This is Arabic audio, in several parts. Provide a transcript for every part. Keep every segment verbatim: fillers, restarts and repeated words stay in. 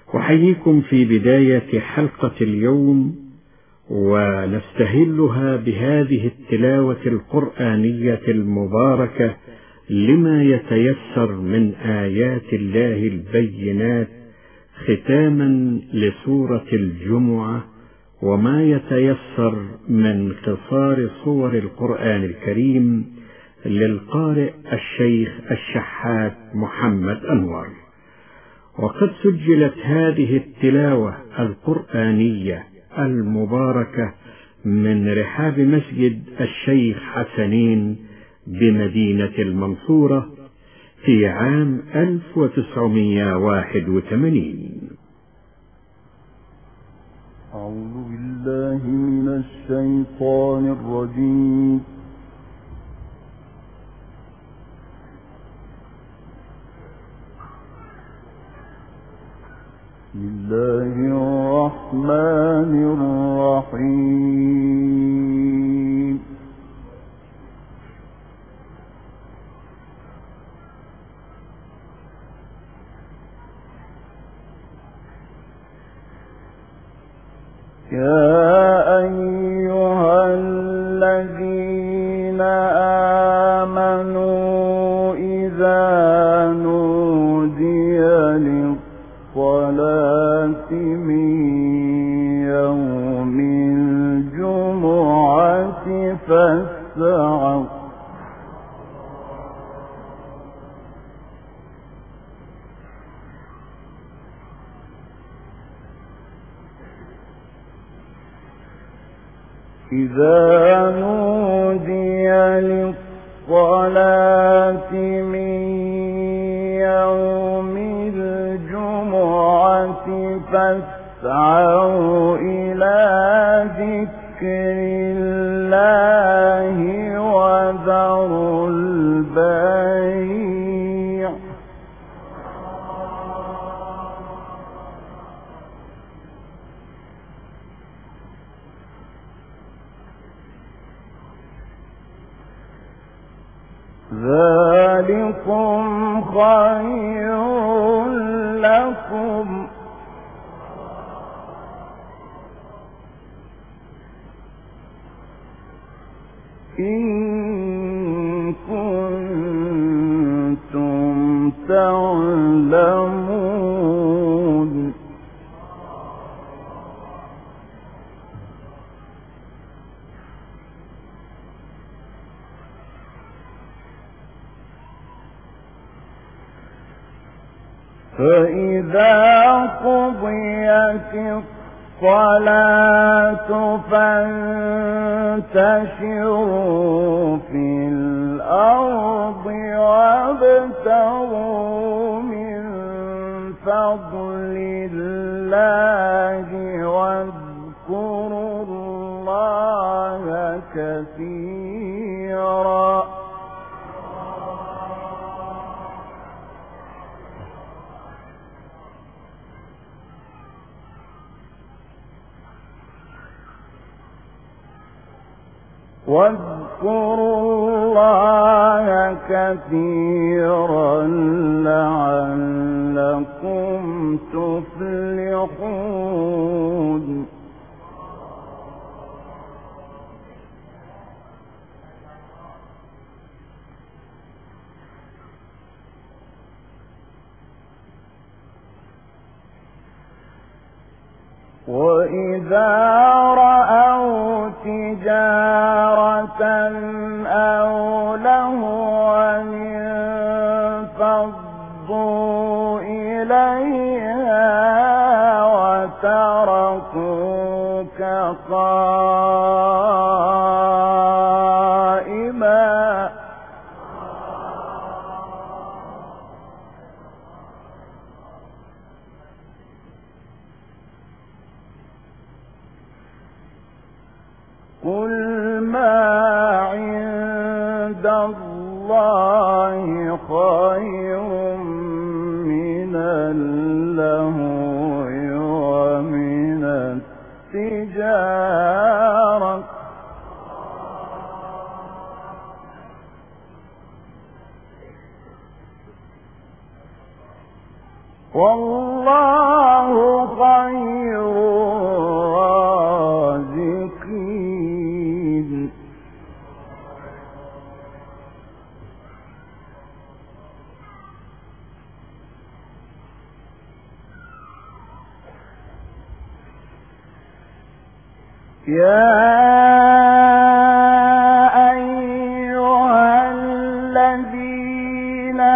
أحييكم في بداية حلقة اليوم، ونستهلها بهذه التلاوة القرآنية المباركة لما يتيسر من آيات الله البينات، ختاما لسورة الجمعة، وما يتيسر من قصار صور القرآن الكريم للقارئ الشيخ الشحات محمد أنور. وقد سجلت هذه التلاوة القرآنية المباركة من رحاب مسجد الشيخ حسنين بمدينة المنصورة في عام ألف وتسعمائة وواحد وثمانين. أعوذ بالله من الشيطان الرجيم. بسم الله الرحمن الرحيم. يا أيها الذين آمنوا إذا نودي للصلاة من يوم الجمعة فاسعوا إذا نودي للصلاة من يوم الجمعة فاسعوا إلى ذكر الله وذروا البيع ذلكم خير لكم إن كنتم تعلمون. فإذا قضيت الصلاة فانتشروا في الأرض وابتغوا من فضل الله واذكروا الله كثيرا واذكروا الله كثيرا لعلكم تفلحون. وإذا رأوا تجارة أو لهوا انفضوا إليها وتركوك قائما قل ما عند الله خير من اللهو ومن التجارة والله يا أيها الذين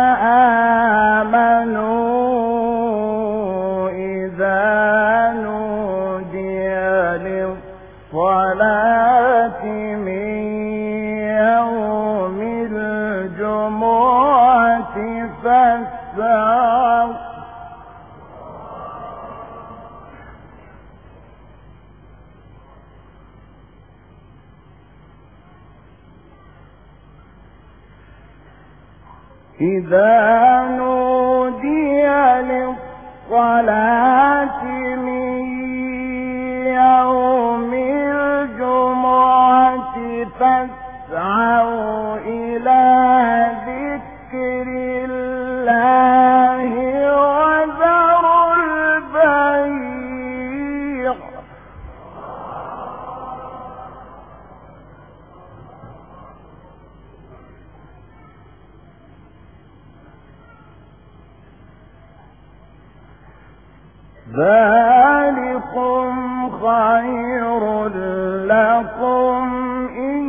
آمنوا إذا نودي للصلاة من يوم الجمعة فاسعوا إذا نودي للصلاة من يوم الجمعة فاسعوا إلى ذكر الله وذروا البيع ذلكم خير لكم إن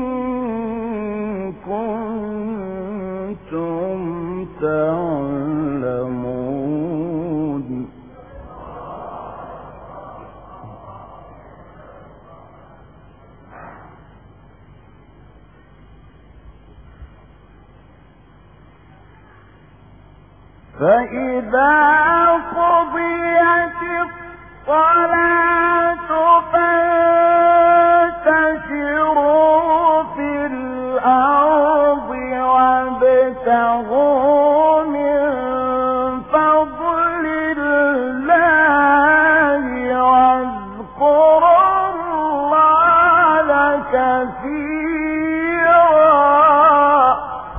كنتم تعلمون فإذا قضيت الصلاة فانتشروا في الأرض وابتغوا من فضل الله واذكروا الله كثيرا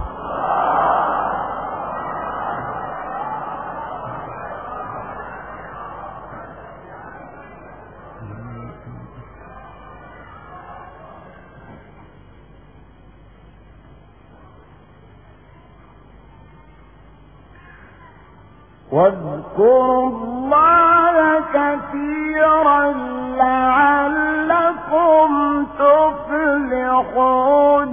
واذكروا الله كثيرا لعلكم تفلحون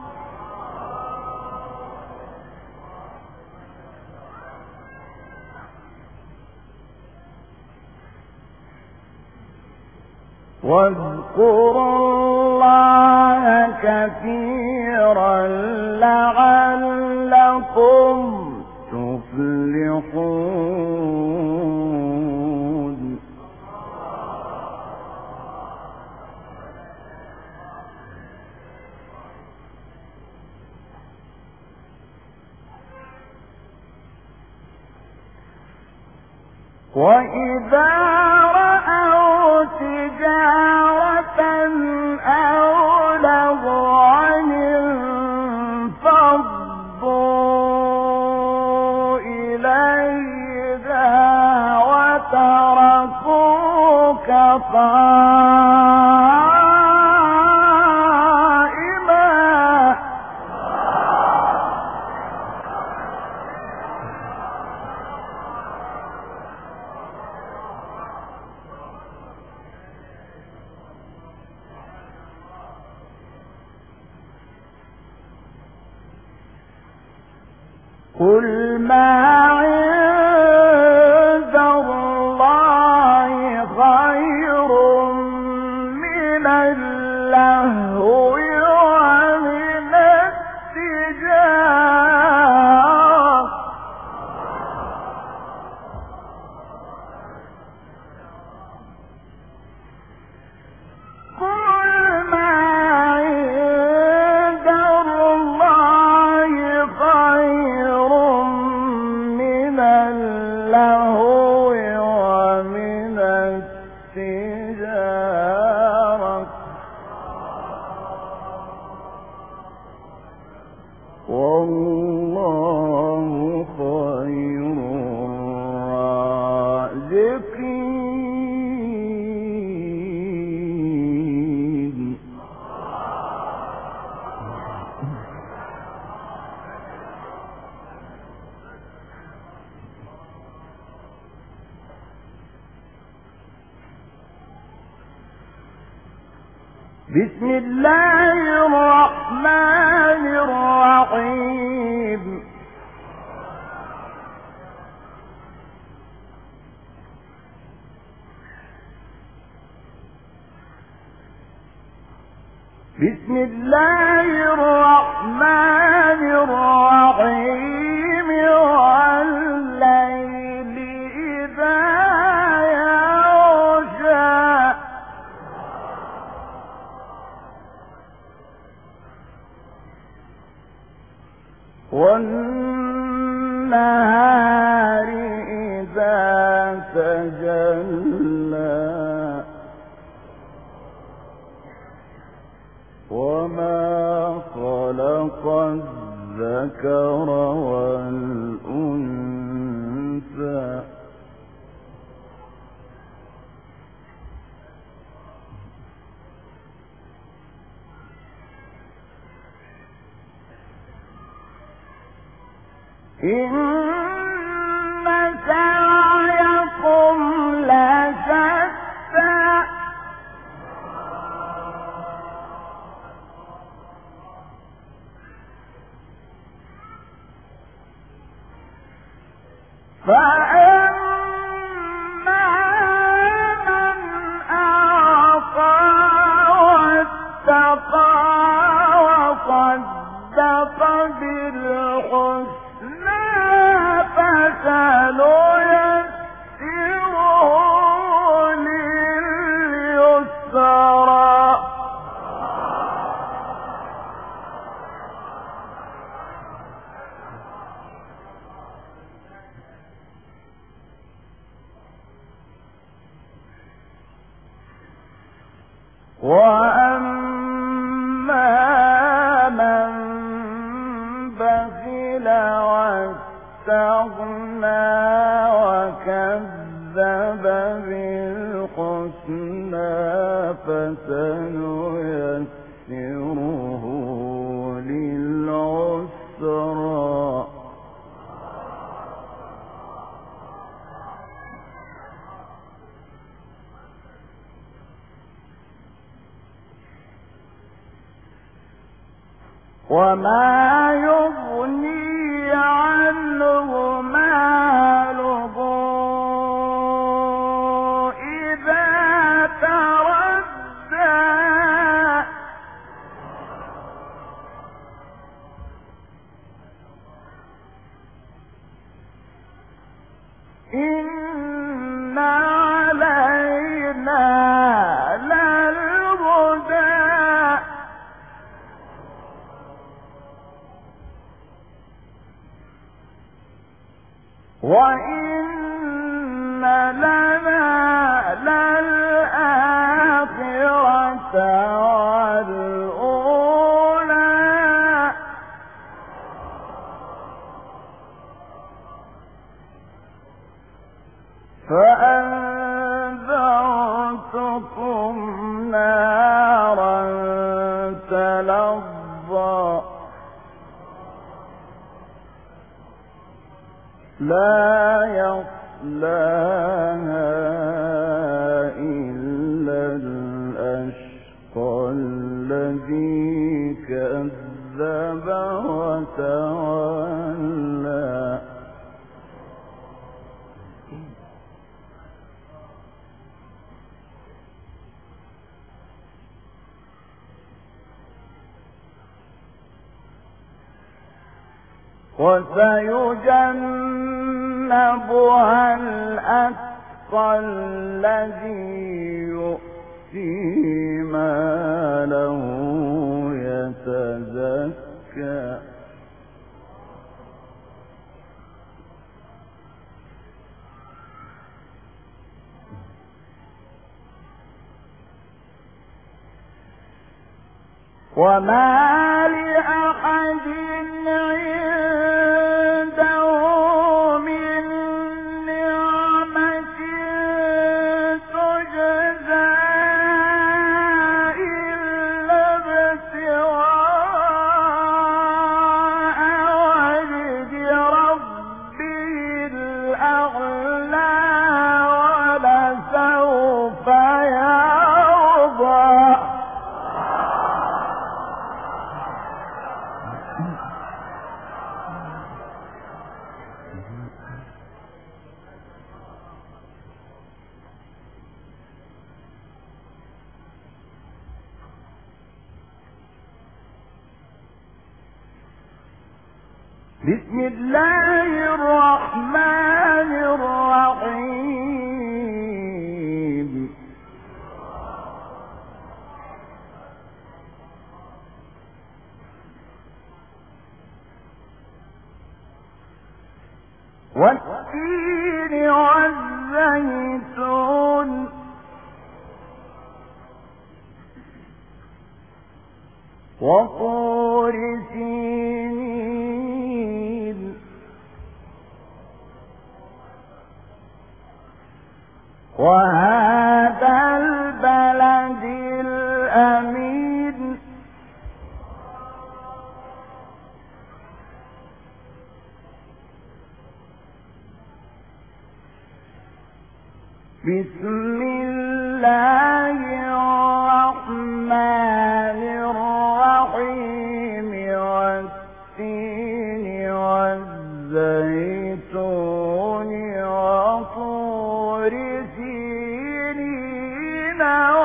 واذكروا الله كثيرا لعلكم تفلحون وإذا رأوا تجارة أو لهوا انفضوا إليها وتركوك قائما قل ما عند الله خير من اللهو ومن التجارة قل ما عند الله خير من اللهو ومن التجارة والله خير الرازقين بسم الله الرحمن الرحيم بسم الله الرحمن الرحيم والليل إذا يغشى والنهار إذا تجلى وما خلق الذكر والأنثى إن سعيكم لشتى فأما من أعطى واتقى وصدق بالحسنى فسنيسره لليسرى وأما من بخل واستغنى وكذب بالحسنى فسنيسره للعسرى وما يغني عنه ماله إذا تردى إن علينا للهدى وإن لنا للآخرة والأولى فأنذرتكم نارا تلظى لا يصلاها إلا الأشقى الذي كذب وتولى وسيجنبها الأتقى الذي يؤتي ماله يتزكى وما لأحد عنده من نعمة تجزى إلا ابتغاء وجه ربه الأعلى ولسوف يرضى بسم الله الرحمن الرحيم. والتين والزيتون وطور سينين وهذا البلد الأمين. بسم الله الرحمن الرحيم. والتين والزيتون وطور سينين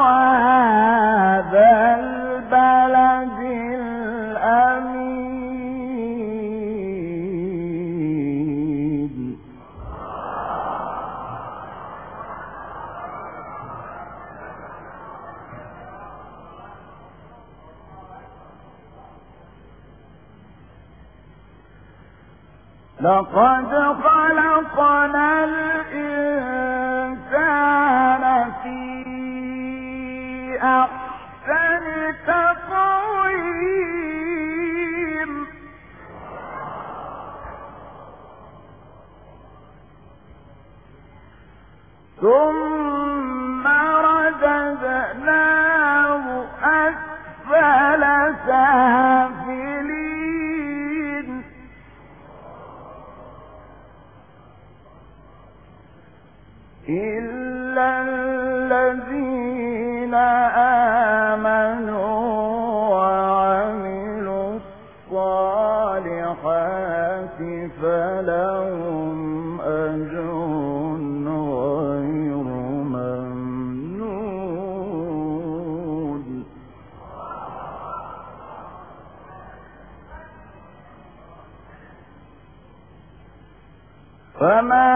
وهذا البلد الأمين. لقد خلقنا الإنسان في أحسن تقويم. ثم رددناه أسفل سافلين. إلا الذين آمنوا وعملوا الصالحات فلهم أجر غير ممنون. فما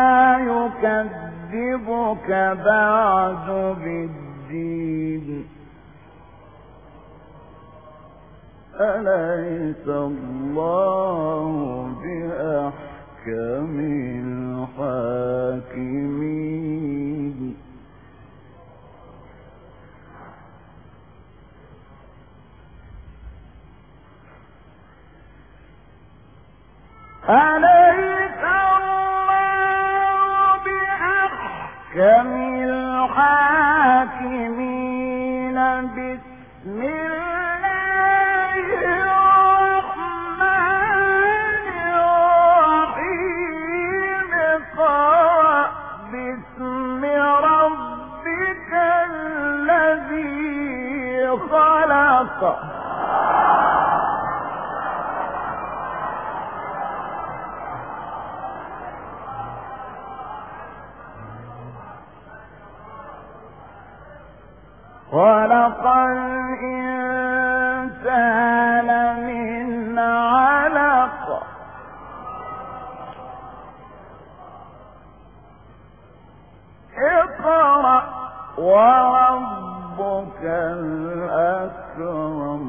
يكذبك بعد بالدين. أليس الله بأحكم الحاكمين. أليس الله بأحكم الحاكمين. بسم الله الرحمن الرحيم. اقرأ باسم ربك الذي خلق. خلق الإنسان من علق. اقرأ وربك الأكرم.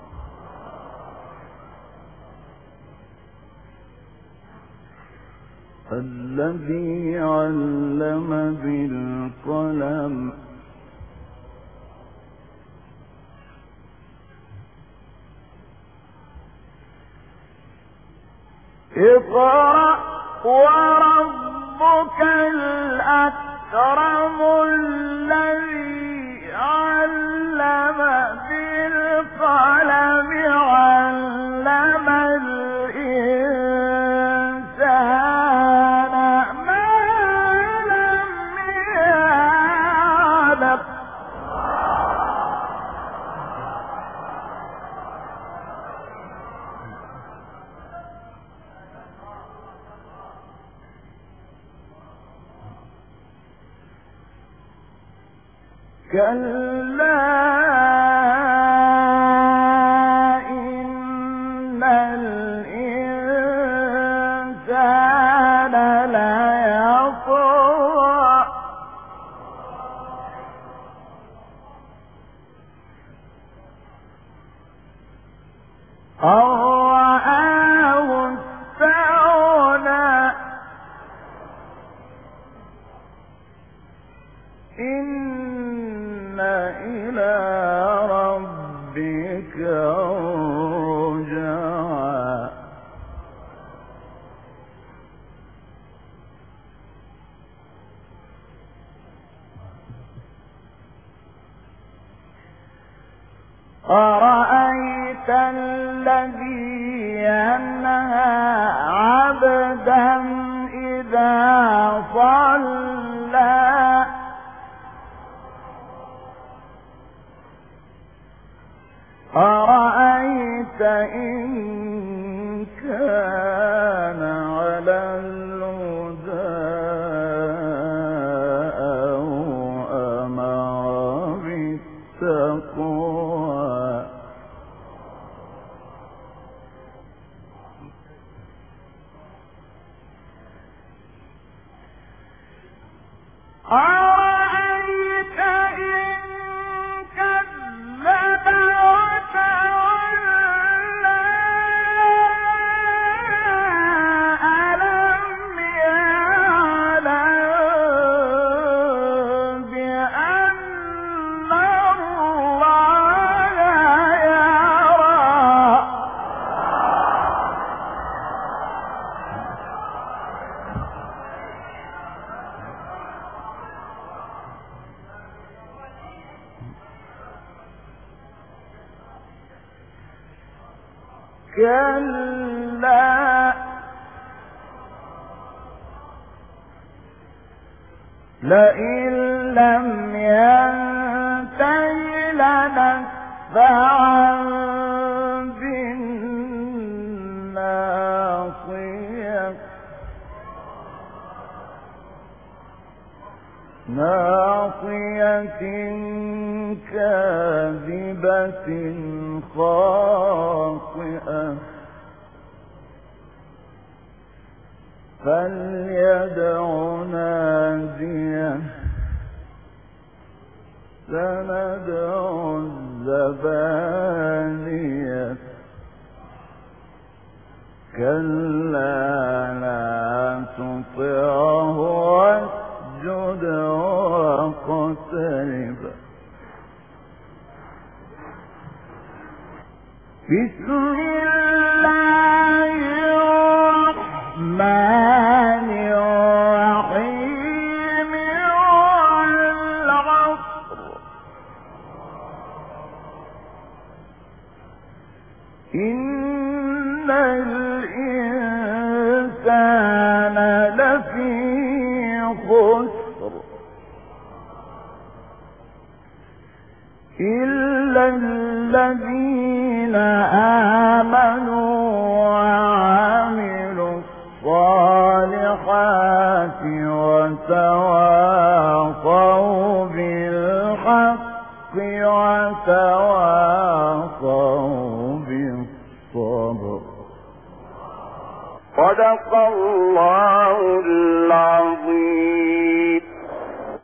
الذي علم بالقلم. اقرأ وربك الأكرم الذي علم بالقلم علم الإنسان ما لم يعلم. كلا إن الإنسان أن رآه استغنى إن إلى ربك الرجعى أرأيت الذي ينهى عبدا إذا صلى أرأيت إن كان على الهدى أو أمر بالتقوى أرأيت إن كذب وتولى ألم يعلم بأن الله يرى كلا لئن لم ينته لنتبعا بالناصية ناصية كاذبة خاطئة فليدع ناديه سندع الزبانية كلا لا تطعه واسجد واقترب بسم الله الرحمن الرحيم والعصر إن الإنسان لفي خسر إلا الذين آمنوا وعملوا الصالحات وتواصوا بالحق وتواصوا بالصبر صدق الله العظيم.